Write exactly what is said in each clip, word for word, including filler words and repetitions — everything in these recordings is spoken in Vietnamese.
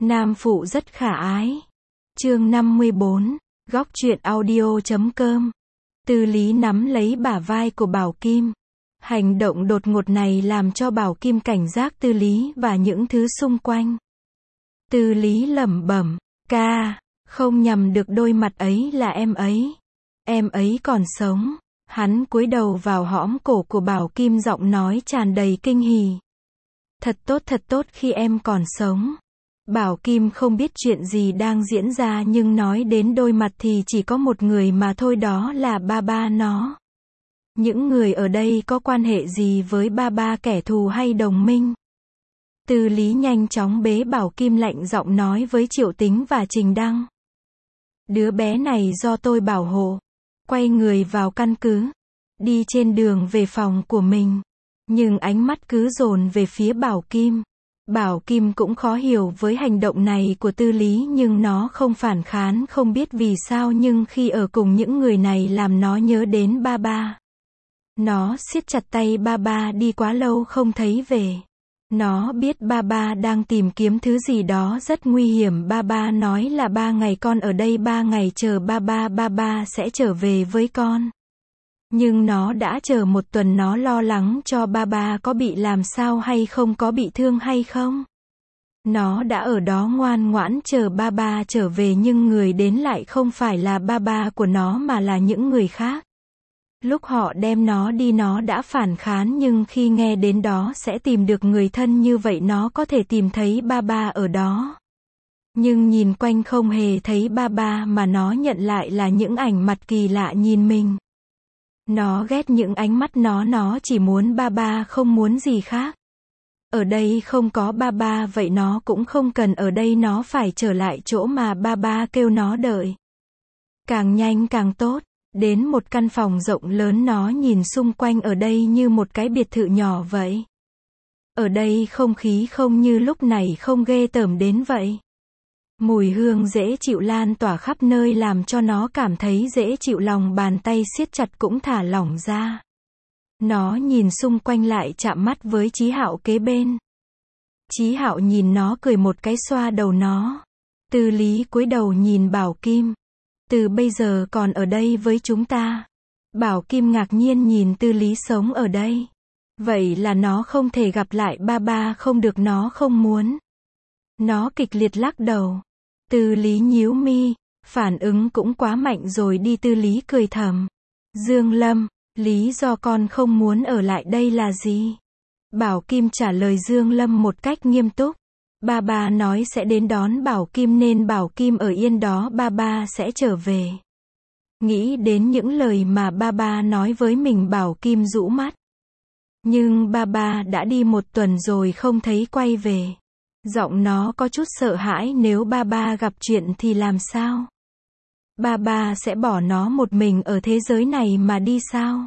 Nam phụ rất khả ái. Chương năm mươi bốn, Góc truyện audio chấm com. Tư Lý nắm lấy bả vai của Bảo Kim. Hành động đột ngột này làm cho Bảo Kim cảnh giác Tư Lý và những thứ xung quanh. Tư Lý lẩm bẩm, ca, không nhầm được đôi mặt ấy là em ấy. Em ấy còn sống. Hắn cúi đầu vào hõm cổ của Bảo Kim, giọng nói tràn đầy kinh hỉ. Thật tốt, thật tốt khi em còn sống. Bảo Kim không biết chuyện gì đang diễn ra, nhưng nói đến đôi mặt thì chỉ có một người mà thôi, đó là ba ba nó. Những người ở đây có quan hệ gì với ba ba, kẻ thù hay đồng minh? Tư Lý nhanh chóng bế Bảo Kim, lạnh giọng nói với Triệu Tính và Trình Đăng. Đứa bé này do tôi bảo hộ. Quay người vào căn cứ. Đi trên đường về phòng của mình. Nhưng ánh mắt cứ dồn về phía Bảo Kim. Bảo Kim cũng khó hiểu với hành động này của Tư Lý, nhưng nó không phản kháng, không biết vì sao, nhưng khi ở cùng những người này làm nó nhớ đến ba ba. Nó siết chặt tay ba ba, đi quá lâu không thấy về. Nó biết ba ba đang tìm kiếm thứ gì đó rất nguy hiểm. Ba ba nói là ba ngày con ở đây, ba ngày chờ ba ba, ba ba sẽ trở về với con. Nhưng nó đã chờ một tuần, nó lo lắng cho ba ba có bị làm sao hay không, có bị thương hay không. Nó đã ở đó ngoan ngoãn chờ ba ba trở về, nhưng người đến lại không phải là ba ba của nó mà là những người khác. Lúc họ đem nó đi nó đã phản kháng, nhưng khi nghe đến đó sẽ tìm được người thân như vậy, nó có thể tìm thấy ba ba ở đó. Nhưng nhìn quanh không hề thấy ba ba, mà nó nhận lại là những ảnh mặt kỳ lạ nhìn mình. Nó ghét những ánh mắt nó, nó chỉ muốn ba ba, không muốn gì khác. Ở đây không có ba ba, vậy nó cũng không cần ở đây, nó phải trở lại chỗ mà ba ba kêu nó đợi. Càng nhanh càng tốt. Đến một căn phòng rộng lớn, nó nhìn xung quanh, ở đây như một cái biệt thự nhỏ vậy. Ở đây không khí không như lúc này, không ghê tởm đến vậy. Mùi hương dễ chịu lan tỏa khắp nơi làm cho nó cảm thấy dễ chịu, lòng bàn tay siết chặt cũng thả lỏng ra. Nó nhìn xung quanh, lại chạm mắt với Chí Hạo kế bên. Chí Hạo nhìn nó cười một cái, xoa đầu nó. Tư Lý cúi đầu nhìn Bảo Kim. Từ bây giờ còn ở đây với chúng ta. Bảo Kim ngạc nhiên nhìn Tư Lý sống ở đây. Vậy là nó không thể gặp lại ba ba, không được, nó không muốn. Nó kịch liệt lắc đầu. Tư Lý nhíu mi, phản ứng cũng quá mạnh rồi đi. Tư Lý cười thầm. Dương Lâm, lý do con không muốn ở lại đây là gì? Bảo Kim trả lời Dương Lâm một cách nghiêm túc. Ba ba nói sẽ đến đón Bảo Kim nên Bảo Kim ở yên đó, ba ba sẽ trở về. Nghĩ đến những lời mà ba ba nói với mình, Bảo Kim rũ mắt. Nhưng ba ba đã đi một tuần rồi không thấy quay về. Giọng nó có chút sợ hãi, nếu ba ba gặp chuyện thì làm sao? Ba ba sẽ bỏ nó một mình ở thế giới này mà đi sao?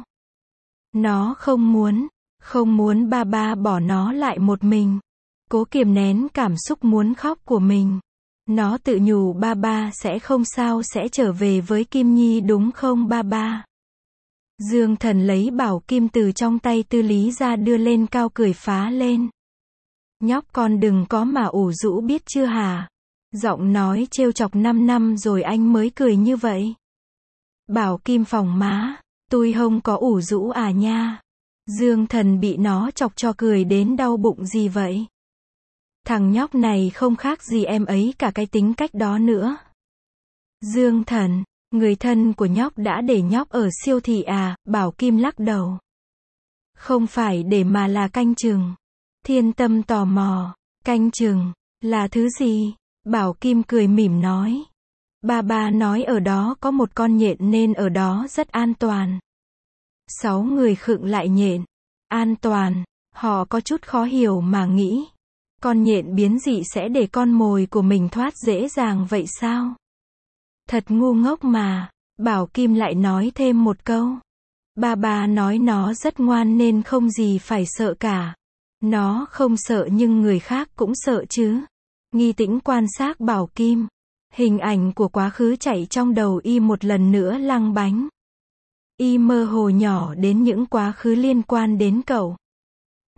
Nó không muốn, không muốn ba ba bỏ nó lại một mình. Cố kiềm nén cảm xúc muốn khóc của mình. Nó tự nhủ ba ba sẽ không sao, sẽ trở về với Kim Nhi đúng không ba ba? Dương Thần lấy Bảo Kim từ trong tay Tư Lý ra, đưa lên cao, cười phá lên. Nhóc con đừng có mà ủ rũ biết chưa hả? Giọng nói trêu chọc, năm năm rồi anh mới cười như vậy. Bảo Kim phỏng má. Tôi không có ủ rũ à nha. Dương Thần bị nó chọc cho cười đến đau bụng gì vậy? Thằng nhóc này không khác gì em ấy cả, cái tính cách đó nữa. Dương Thần, người thân của nhóc đã để nhóc ở siêu thị à? Bảo Kim lắc đầu. Không phải để mà là canh chừng. Thiên Tâm tò mò. Canh chừng là thứ gì? Bảo Kim cười mỉm nói. Ba ba nói ở đó có một con nhện nên ở đó rất an toàn. Sáu người khựng lại. Nhện an toàn? Họ có chút khó hiểu mà nghĩ. Con nhện biến dị sẽ để con mồi của mình thoát dễ dàng vậy sao? Thật ngu ngốc mà. Bảo Kim lại nói thêm một câu. Ba ba nói nó rất ngoan nên không gì phải sợ cả. Nó không sợ nhưng người khác cũng sợ chứ. Nghi Tĩnh quan sát Bảo Kim. Hình ảnh của quá khứ chạy trong đầu y một lần nữa lăng bánh. Y mơ hồ nhỏ đến những quá khứ liên quan đến cậu.